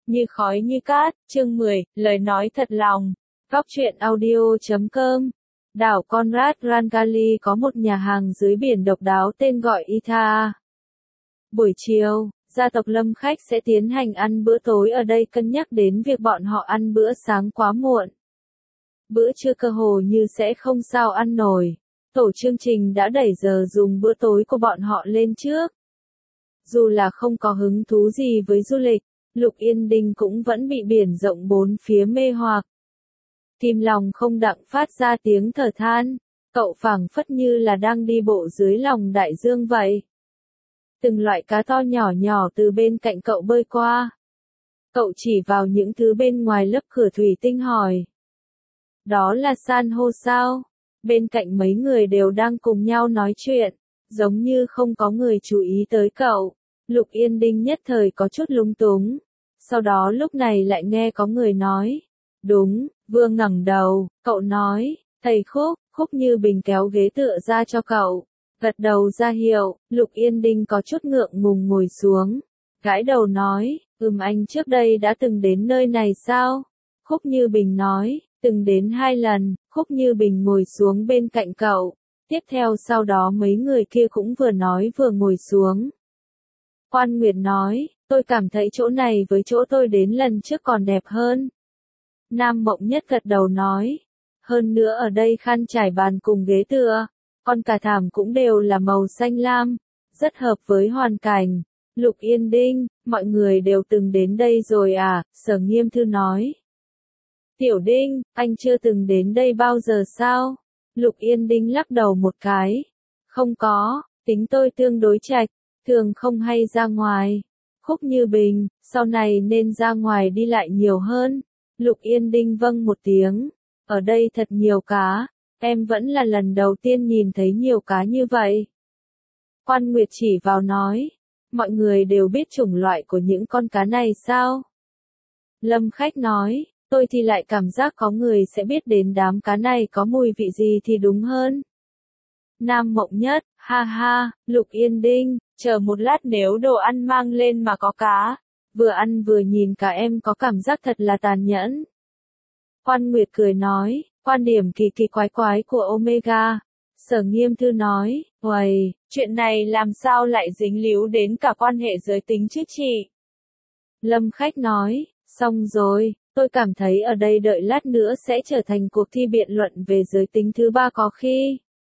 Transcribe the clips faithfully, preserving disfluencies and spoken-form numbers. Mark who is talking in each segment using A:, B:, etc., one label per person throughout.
A: Như khói như cát, chương mười, lời nói thật lòng. Góc truyện audio chấm com. Đảo Conrad Rancali có một nhà hàng dưới biển độc đáo tên gọi Ita. Buổi chiều, gia tộc Lâm khách sẽ tiến hành ăn bữa tối ở đây, cân nhắc đến việc bọn họ ăn bữa sáng quá muộn. Bữa trưa cơ hồ như sẽ không sao ăn nổi. Tổ chương trình đã đẩy giờ dùng bữa tối của bọn họ lên trước. Dù là không có hứng thú gì với du lịch, Lục Yên Đinh cũng vẫn bị biển rộng bốn phía mê hoặc. Tim lòng không đặng phát ra tiếng thở than, cậu phảng phất như là đang đi bộ dưới lòng đại dương vậy. Từng loại cá to nhỏ nhỏ từ bên cạnh cậu bơi qua. Cậu chỉ vào những thứ bên ngoài lớp cửa thủy tinh hỏi. Đó là san hô sao? Bên cạnh mấy người đều đang cùng nhau nói chuyện, giống như không có người chú ý tới cậu. Lục Yên Đinh nhất thời có chút lúng túng. Sau đó lúc này lại nghe có người nói. Đúng, Vương ngẩng đầu, cậu nói, thầy Khúc, Khúc Như Bình kéo ghế tựa ra cho cậu. Gật đầu ra hiệu, Lục Yên Đinh có chút ngượng ngùng ngồi xuống. Gãi đầu nói, ừm anh trước đây đã từng đến nơi này sao? Khúc Như Bình nói, từng đến hai lần. Khúc Như Bình ngồi xuống bên cạnh cậu. Tiếp theo sau đó mấy người kia cũng vừa nói vừa ngồi xuống. Quan Nguyệt nói, tôi cảm thấy chỗ này với chỗ tôi đến lần trước còn đẹp hơn. Nam Mộng Nhất gật đầu nói, hơn nữa ở đây khăn trải bàn cùng ghế tựa, còn cả thảm cũng đều là màu xanh lam, rất hợp với hoàn cảnh. Lục Yên Đinh, mọi người đều từng đến đây rồi à? Sở Nghiêm Thư nói. Tiểu Đinh, anh chưa từng đến đây bao giờ sao? Lục Yên Đinh lắc đầu một cái. Không có, tính tôi tương đối trạch, thường không hay ra ngoài. Khúc Như Bình, sau này nên ra ngoài đi lại nhiều hơn. Lục Yên Đinh vâng một tiếng. Ở đây thật nhiều cá, em vẫn là lần đầu tiên nhìn thấy nhiều cá như vậy. Quan Nguyệt chỉ vào nói, mọi người đều biết chủng loại của những con cá này sao? Lâm khách nói, tôi thì lại cảm giác có người sẽ biết đến đám cá này có mùi vị gì thì đúng hơn. Nam Mộng Nhất, ha ha, Lục Yên Đinh, chờ một lát nếu đồ ăn mang lên mà có cá, vừa ăn vừa nhìn cả em có cảm giác thật là tàn nhẫn. Quan Nguyệt cười nói, quan điểm kỳ kỳ quái quái của Omega. Sở Nghiêm Thư nói, uầy, chuyện này làm sao lại dính líu đến cả quan hệ giới tính chứ chị? Lâm khách nói, xong rồi, tôi cảm thấy ở đây đợi lát nữa sẽ trở thành cuộc thi biện luận về giới tính thứ ba có khi.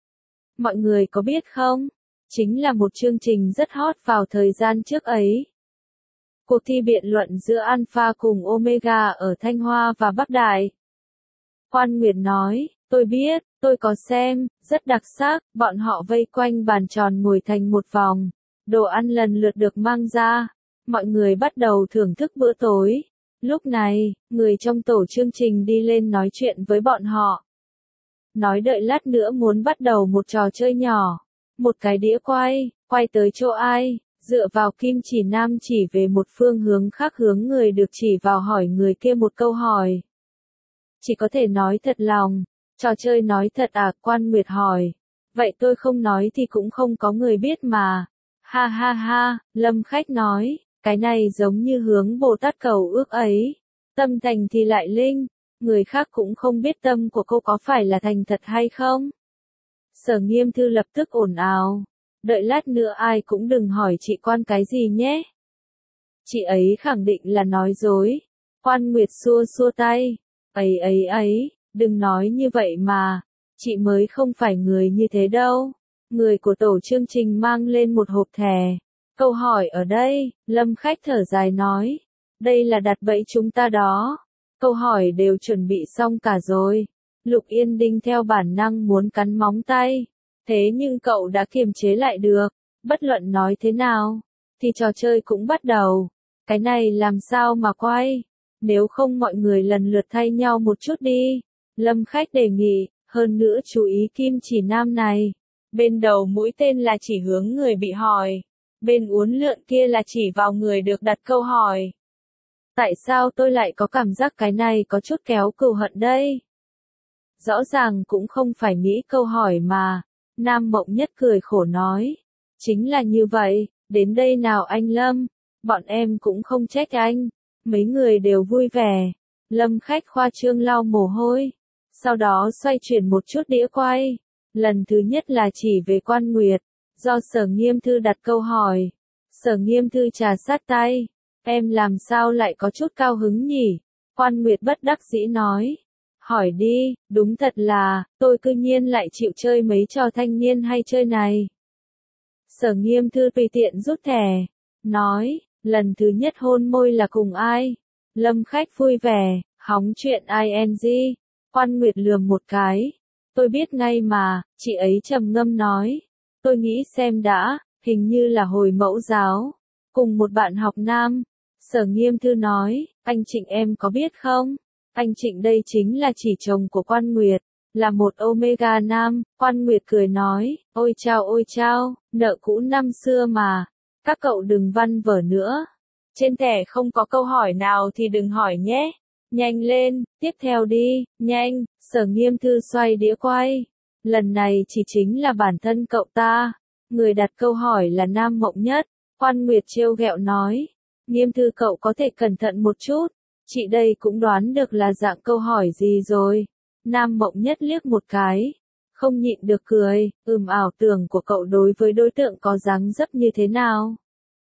A: Mọi người có biết không? Chính là một chương trình rất hot vào thời gian trước ấy. Cuộc thi biện luận giữa Alpha cùng Omega ở Thanh Hoa và Bắc Đại. Quan Nguyệt nói, tôi biết, tôi có xem, rất đặc sắc, bọn họ vây quanh bàn tròn ngồi thành một vòng. Đồ ăn lần lượt được mang ra. Mọi người bắt đầu thưởng thức bữa tối. Lúc này, người trong tổ chương trình đi lên nói chuyện với bọn họ. Nói đợi lát nữa muốn bắt đầu một trò chơi nhỏ. Một cái đĩa quay, quay tới chỗ ai, dựa vào kim chỉ nam chỉ về một phương hướng khác, hướng người được chỉ vào hỏi người kia một câu hỏi. Chỉ có thể nói thật lòng. Trò chơi nói thật à? Quan Nguyệt hỏi. Vậy tôi không nói thì cũng không có người biết mà. Ha ha ha, Lâm khách nói, cái này giống như hướng Bồ Tát cầu ước ấy. Tâm thành thì lại linh, người khác cũng không biết tâm của cô có phải là thành thật hay không. Sở Nghiêm Thư lập tức ồn ào. Đợi lát nữa ai cũng đừng hỏi chị Quan cái gì nhé. Chị ấy khẳng định là nói dối. Quan Nguyệt xua xua tay. Ấy ấy ấy, đừng nói như vậy mà. Chị mới không phải người như thế đâu. Người của tổ chương trình mang lên một hộp thẻ. Câu hỏi ở đây, Lâm khách thở dài nói. Đây là đặt bẫy chúng ta đó. Câu hỏi đều chuẩn bị xong cả rồi. Lục Yên Đinh theo bản năng muốn cắn móng tay. Thế nhưng cậu đã kiềm chế lại được. Bất luận nói thế nào, thì trò chơi cũng bắt đầu. Cái này làm sao mà quay? Nếu không mọi người lần lượt thay nhau một chút đi. Lâm khách đề nghị, hơn nữa chú ý kim chỉ nam này. Bên đầu mũi tên là chỉ hướng người bị hỏi. Bên uốn lượn kia là chỉ vào người được đặt câu hỏi. Tại sao tôi lại có cảm giác cái này có chút kéo cừu hận đây? Rõ ràng cũng không phải nghĩ câu hỏi mà. Nam Mộng Nhất cười khổ nói. Chính là như vậy, đến đây nào anh Lâm. Bọn em cũng không trách anh. Mấy người đều vui vẻ. Lâm Khách khoa trương lau mồ hôi. Sau đó xoay chuyển một chút đĩa quay. Lần thứ nhất là chỉ về Quan Nguyệt. Do Sở Nghiêm Thư đặt câu hỏi. Sở Nghiêm Thư trà sát tay. Em làm sao lại có chút cao hứng nhỉ? Quan Nguyệt bất đắc dĩ nói. Hỏi đi, đúng thật là, tôi cư nhiên lại chịu chơi mấy trò thanh niên hay chơi này. Sở Nghiêm Thư tùy tiện rút thẻ. Nói, lần thứ nhất hôn môi là cùng ai? Lâm Khách vui vẻ, hóng chuyện ing. Quan Nguyệt lườm một cái. Tôi biết ngay mà, chị ấy trầm ngâm nói. Tôi nghĩ xem đã, hình như là hồi mẫu giáo. Cùng một bạn học nam. Sở Nghiêm Thư nói, anh Trịnh em có biết không? Anh Trịnh đây chính là chỉ chồng của Quan Nguyệt, là một Omega nam. Quan Nguyệt cười nói, ôi chao ôi chao, nợ cũ năm xưa mà. Các cậu đừng văn vở nữa. Trên thẻ không có câu hỏi nào thì đừng hỏi nhé. Nhanh lên, tiếp theo đi, nhanh. Sở Nghiêm Thư xoay đĩa quay. Lần này chỉ chính là bản thân cậu ta. Người đặt câu hỏi là Nam Mộng Nhất. Quan Nguyệt trêu ghẹo nói. Nghiêm Thư cậu có thể cẩn thận một chút. Chị đây cũng đoán được là dạng câu hỏi gì rồi. Nam Mộng Nhất liếc một cái. Không nhịn được cười, ừm ảo tưởng của cậu đối với đối tượng có dáng dấp như thế nào.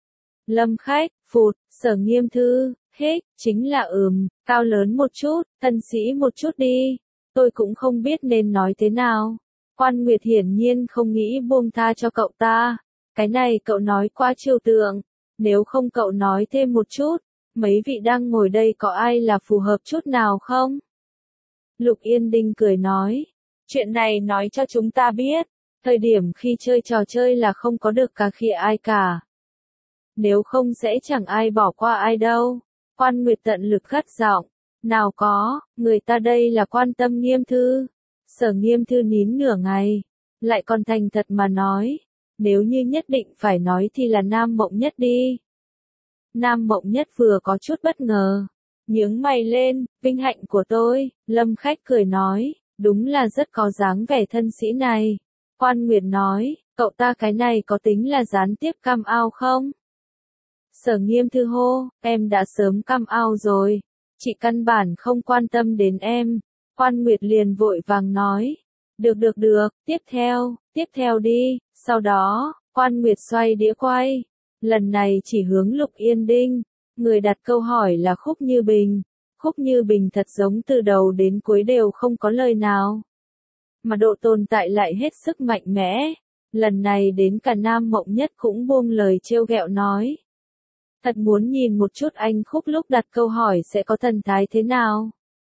A: Lâm Khách, phụt, Sở Nghiêm Thư, hích, chính là ừm, cao lớn một chút, thân sĩ một chút đi. Tôi cũng không biết nên nói thế nào. Quan Nguyệt hiển nhiên không nghĩ buông tha cho cậu ta. Cái này cậu nói quá trừu tượng. Nếu không cậu nói thêm một chút. Mấy vị đang ngồi đây có ai là phù hợp chút nào không? Lục Yên Đinh cười nói. Chuyện này nói cho chúng ta biết. Thời điểm khi chơi trò chơi là không có được cà khịa ai cả. Nếu không sẽ chẳng ai bỏ qua ai đâu. Quan Nguyệt tận lực gắt giọng. Nào có, người ta đây là quan tâm Nghiêm Thư. Sở Nghiêm Thư nín nửa ngày. Lại còn thành thật mà nói. Nếu như nhất định phải nói thì là Nam Mộng Nhất đi. Nam Mộng Nhất vừa có chút bất ngờ. Nhướng mày lên, vinh hạnh của tôi. Lâm Khách cười nói. Đúng là rất có dáng vẻ thân sĩ này. Quan Nguyệt nói. Cậu ta cái này có tính là gián tiếp cam ao không? Sở Nghiêm Thư hô. Em đã sớm cam ao rồi. Chị căn bản không quan tâm đến em. Quan Nguyệt liền vội vàng nói. Được được được, tiếp theo, tiếp theo đi. Sau đó, Quan Nguyệt xoay đĩa quay. Lần này chỉ hướng Lục Yên Đinh. Người đặt câu hỏi là Khúc Như Bình. Khúc Như Bình thật giống từ đầu đến cuối đều không có lời nào. Mà độ tồn tại lại hết sức mạnh mẽ. Lần này đến cả Nam Mộng Nhất cũng buông lời trêu ghẹo nói. Thật muốn nhìn một chút anh Khúc lúc đặt câu hỏi sẽ có thần thái thế nào.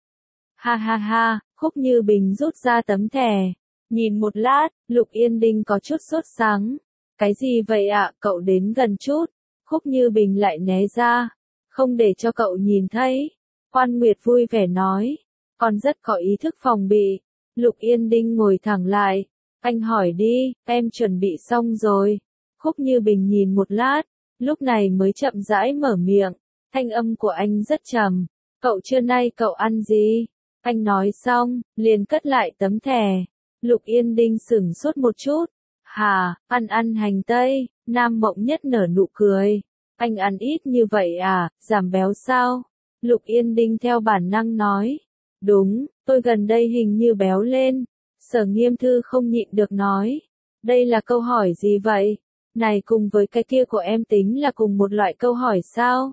A: Ha ha ha, Khúc Như Bình rút ra tấm thẻ. Nhìn một lát, Lục Yên Đinh có chút sốt sắng. Cái gì vậy ạ, cậu đến gần chút. Khúc Như Bình lại né ra. Không để cho cậu nhìn thấy. Quan Nguyệt vui vẻ nói. Còn rất có ý thức phòng bị. Lục Yên Đinh ngồi thẳng lại. Anh hỏi đi, em chuẩn bị xong rồi. Khúc Như Bình nhìn một lát. Lúc này mới chậm rãi mở miệng. Thanh âm của anh rất trầm. Cậu trưa nay cậu ăn gì? Anh nói xong, liền cất lại tấm thẻ. Lục Yên Đinh sửng sốt một chút. Hà, ăn ăn hành tây. Nam Mộng Nhất nở nụ cười. Anh ăn ít như vậy à, giảm béo sao? Lục Yên Đinh theo bản năng nói. Đúng, tôi gần đây hình như béo lên. Sở Nghiêm Thư không nhịn được nói. Đây là câu hỏi gì vậy? Này cùng với cái kia của em tính là cùng một loại câu hỏi sao?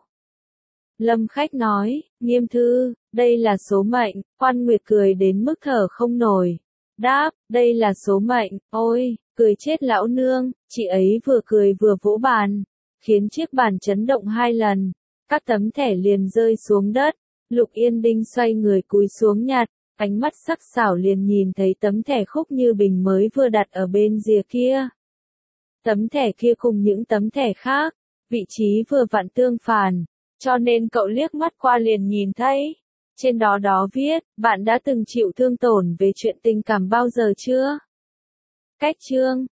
A: Lâm Khách nói, Nghiêm Thư, đây là số mệnh. Quan Nguyệt cười đến mức thở không nổi. Đáp, đây là số mệnh. Ôi, cười chết lão nương. Chị ấy vừa cười vừa vỗ bàn. Khiến chiếc bàn chấn động hai lần. Các tấm thẻ liền rơi xuống đất. Lục Yên Đinh xoay người cúi xuống nhặt. Ánh mắt sắc sảo liền nhìn thấy tấm thẻ Khúc Như Bình mới vừa đặt ở bên rìa kia. Tấm thẻ kia cùng những tấm thẻ khác. Vị trí vừa vặn tương phản. Cho nên cậu liếc mắt qua liền nhìn thấy. Trên đó đó viết, bạn đã từng chịu thương tổn về chuyện tình cảm bao giờ chưa? Cách chương